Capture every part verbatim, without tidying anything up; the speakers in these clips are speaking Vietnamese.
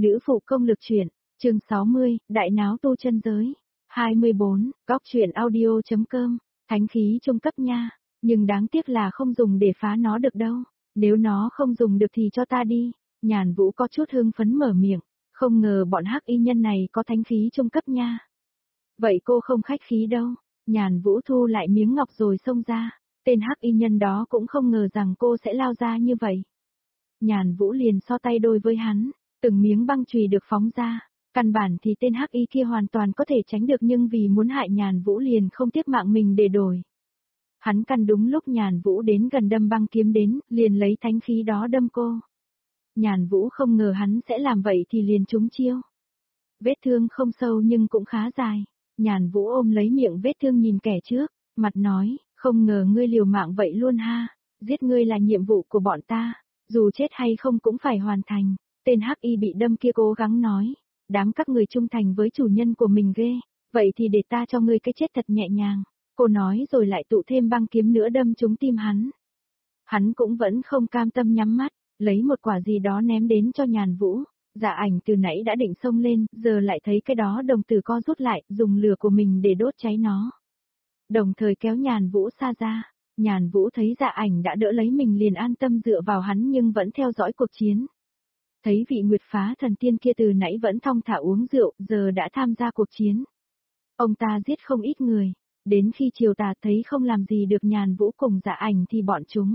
Nữ phụ công lực truyện, chương sáu mươi, đại náo tu chân giới. hai mươi bốn, góc truyện audio.com, thánh khí trung cấp nha, nhưng đáng tiếc là không dùng để phá nó được đâu, nếu nó không dùng được thì cho ta đi. Nhàn Vũ có chút hưng phấn mở miệng, không ngờ bọn hắc y nhân này có thánh khí trung cấp nha. Vậy cô không khách khí đâu. Nhàn Vũ thu lại miếng ngọc rồi xông ra, tên hắc y nhân đó cũng không ngờ rằng cô sẽ lao ra như vậy. Nhàn Vũ liền so tay đôi với hắn, từng miếng băng chùy được phóng ra, căn bản thì tên hắc y kia hoàn toàn có thể tránh được nhưng vì muốn hại Nhàn Vũ liền không tiếc mạng mình để đổi. Hắn căn đúng lúc Nhàn Vũ đến gần đâm băng kiếm đến, liền lấy thánh khí đó đâm cô. Nhàn Vũ không ngờ hắn sẽ làm vậy thì liền trúng chiêu. Vết thương không sâu nhưng cũng khá dài. Nhàn Vũ ôm lấy miệng vết thương nhìn kẻ trước, mặt nói, không ngờ ngươi liều mạng vậy luôn ha, giết ngươi là nhiệm vụ của bọn ta, dù chết hay không cũng phải hoàn thành. Tên hắc y bị đâm kia cố gắng nói, đám các người trung thành với chủ nhân của mình ghê, vậy thì để ta cho ngươi cái chết thật nhẹ nhàng. Cô nói rồi lại tụ thêm băng kiếm nữa đâm trúng tim hắn. Hắn cũng vẫn không cam tâm nhắm mắt, lấy một quả gì đó ném đến cho Nhàn Vũ. Dạ Ảnh từ nãy đã định xông lên, giờ lại thấy cái đó đồng tử co rút lại, dùng lửa của mình để đốt cháy nó. Đồng thời kéo Nhàn Vũ xa ra. Nhàn Vũ thấy Dạ Ảnh đã đỡ lấy mình liền an tâm dựa vào hắn nhưng vẫn theo dõi cuộc chiến. Thấy vị Nguyệt Phá thần tiên kia từ nãy vẫn thong thả uống rượu, giờ đã tham gia cuộc chiến. Ông ta giết không ít người, đến khi chiều tà thấy không làm gì được Nhàn Vũ cùng Dạ Ảnh thì bọn chúng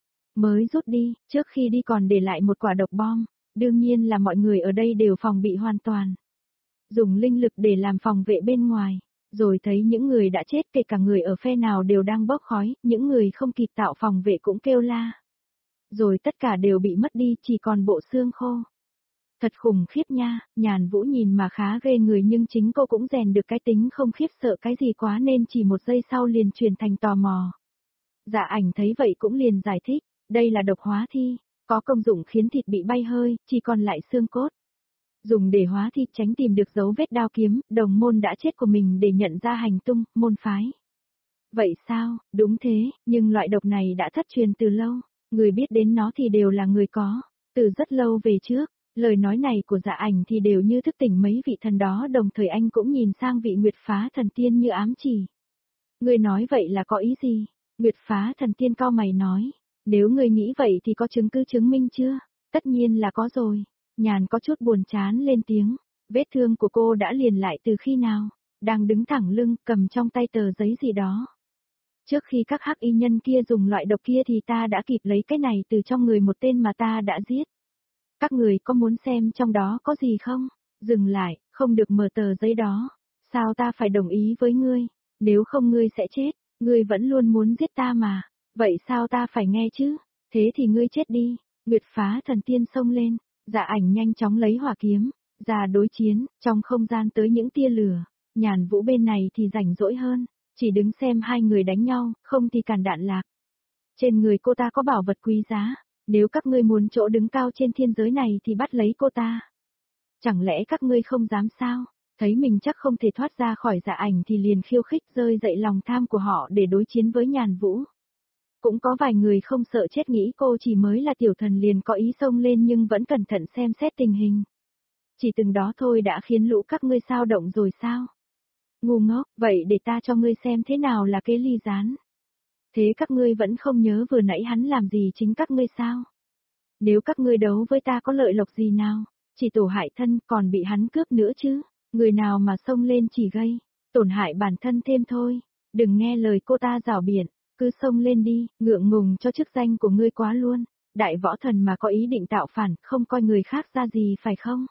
mới rút đi, trước khi đi còn để lại một quả độc bom, đương nhiên là mọi người ở đây đều phòng bị hoàn toàn. Dùng linh lực để làm phòng vệ bên ngoài, rồi thấy những người đã chết kể cả người ở phe nào đều đang bốc khói, những người không kịp tạo phòng vệ cũng kêu la. Rồi tất cả đều bị mất đi, chỉ còn bộ xương khô. Thật khủng khiếp nha, Nhàn Vũ nhìn mà khá ghê người nhưng chính cô cũng rèn được cái tính không khiếp sợ cái gì quá nên chỉ một giây sau liền chuyển thành tò mò. Dạ Ảnh thấy vậy cũng liền giải thích, đây là độc hóa thi, có công dụng khiến thịt bị bay hơi, chỉ còn lại xương cốt. Dùng để hóa thi tránh tìm được dấu vết đao kiếm, đồng môn đã chết của mình để nhận ra hành tung, môn phái. Vậy sao, đúng thế, nhưng loại độc này đã thất truyền từ lâu, người biết đến nó thì đều là người có, từ rất lâu về trước. Lời nói này của Dạ Ảnh thì đều như thức tỉnh mấy vị thần đó đồng thời anh cũng nhìn sang vị Nguyệt Phá thần tiên như ám chỉ. Người nói vậy là có ý gì? Nguyệt Phá thần tiên cau mày nói, nếu người nghĩ vậy thì có chứng cứ chứng minh chưa? Tất nhiên là có rồi. Nhàn có chút buồn chán lên tiếng, vết thương của cô đã liền lại từ khi nào? Đang đứng thẳng lưng cầm trong tay tờ giấy gì đó. Trước khi các hắc y nhân kia dùng loại độc kia thì ta đã kịp lấy cái này từ trong người một tên mà ta đã giết. Các người có muốn xem trong đó có gì không? Dừng lại, không được mở tờ giấy đó. Sao ta phải đồng ý với ngươi? Nếu không ngươi sẽ chết, ngươi vẫn luôn muốn giết ta mà. Vậy sao ta phải nghe chứ? Thế thì ngươi chết đi. Nguyệt Phá thần tiên xông lên, Dạ Ảnh nhanh chóng lấy hỏa kiếm, ra đối chiến, trong không gian tới những tia lửa. Nhàn Vũ bên này thì rảnh rỗi hơn, chỉ đứng xem hai người đánh nhau, không thì càn đạn lạc. Trên người cô ta có bảo vật quý giá. Nếu các ngươi muốn chỗ đứng cao trên thiên giới này thì bắt lấy cô ta. Chẳng lẽ các ngươi không dám sao? Thấy mình chắc không thể thoát ra khỏi Dạ Ảnh thì liền khiêu khích rơi dậy lòng tham của họ để đối chiến với Nhàn Vũ. Cũng có vài người không sợ chết nghĩ cô chỉ mới là tiểu thần liền có ý xông lên nhưng vẫn cẩn thận xem xét tình hình. Chỉ từng đó thôi đã khiến lũ các ngươi sao động rồi sao? Ngu ngốc, vậy để ta cho ngươi xem thế nào là kế ly gián. Thế các ngươi vẫn không nhớ vừa nãy hắn làm gì chính các ngươi sao? Nếu các ngươi đấu với ta có lợi lộc gì nào? Chỉ tổ hại thân còn bị hắn cướp nữa chứ. Người nào mà xông lên chỉ gây tổn hại bản thân thêm thôi. Đừng nghe lời cô ta rảo biện, cứ xông lên đi, ngượng ngùng cho chức danh của ngươi quá luôn. Đại võ thần mà có ý định tạo phản, không coi người khác ra gì phải không?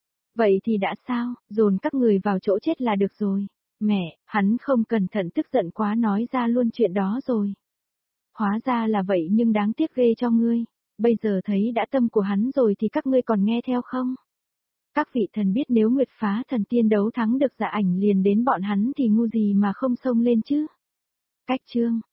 Vậy thì đã sao, dồn các người vào chỗ chết là được rồi. Mẹ, hắn không cẩn thận tức giận quá nói ra luôn chuyện đó rồi. Hóa ra là vậy nhưng đáng tiếc ghê cho ngươi. Bây giờ thấy đã tâm của hắn rồi thì các ngươi còn nghe theo không? Các vị thần biết nếu Nguyệt Phá thần tiên đấu thắng được Dạ Ảnh liền đến bọn hắn thì ngu gì mà không xông lên chứ? Cách chương